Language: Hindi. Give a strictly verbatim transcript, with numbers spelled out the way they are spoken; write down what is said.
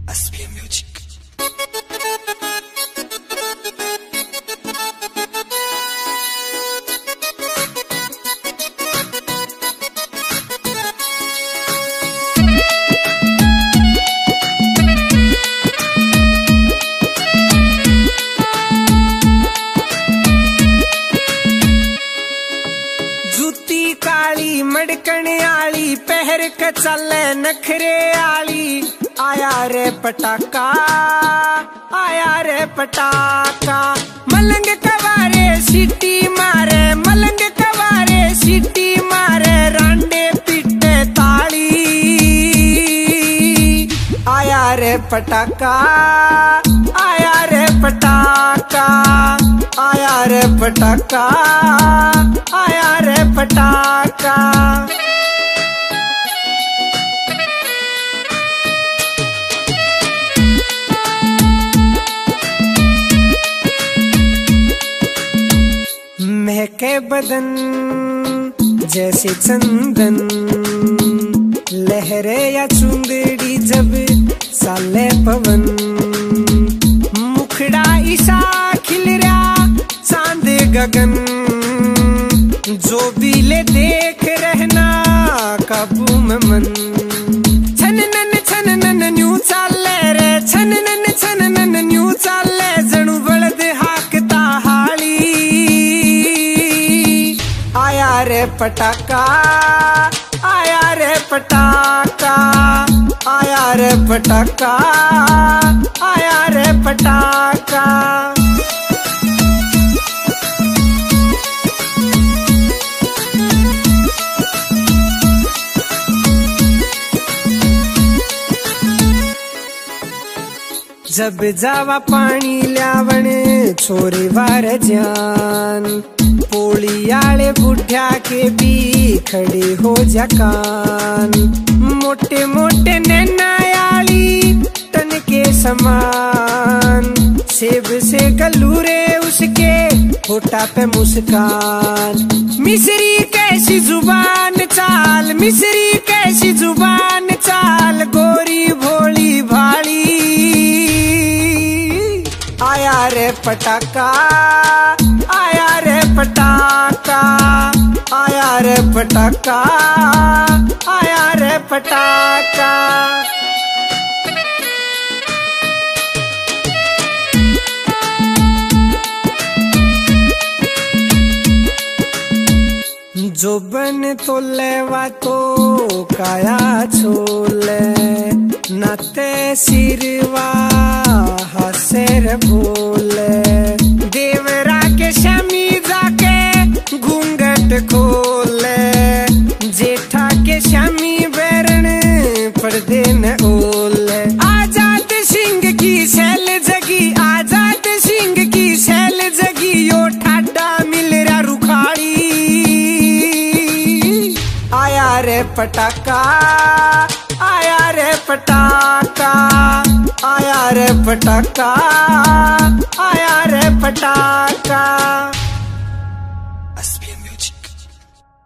S B M Music. जूती काली मड़कण आली पहर के चले नखरे आली आया रे पटाका आया रे पटाका मलंग कवारे सीटी मारे मलंग कवारे सीटी मारे रांडे पिटे ताली आया रे पटाका आया रे पटाका आया रे पटाका आया रे पटाका। महके बदन जैसे चंदन लहरे या चुंदड़ी जब साले पवन मुखड़ा ईसा खिल रहा चांद गगन जो भी ले देख रहना काबू में मन छन नन छन नन न्यू चाले रे छन नन छन नन न्यू चाले जणु बलद हाकता हाली आया रे पटाका आया रे पटाका आया रे पटाका आया रे पटाका। जब जावा पानी ल्यावण छोरे वार जान पोली आले बुढ़िया के भी खड़े हो जकान मोटे मोटे नैनायाली तन के समान सेब से गलूरे उसके होठा पे मुस्कान मिस्री कैसी जुबान चाल मिस्री कैसी जुबान चाल गोरी भोली भाली आया रे पटाका आया रे पटाका आया रे पटाका आया रे पटाका। जो बन तो लेवा तो काया छोले नाते सिरवा हसेर बोले देवरा के शमी जाके घूंघट खोले जेठा के शमी बैरण पर्दे न ओले आजाद सिंह की शैल जगी आजाद सिंह की शैल जगी यो ठाडा मिल रहा रुखाड़ी आया रे पटाका आया रे पटाका आया रे पटाका आया रे पटाका।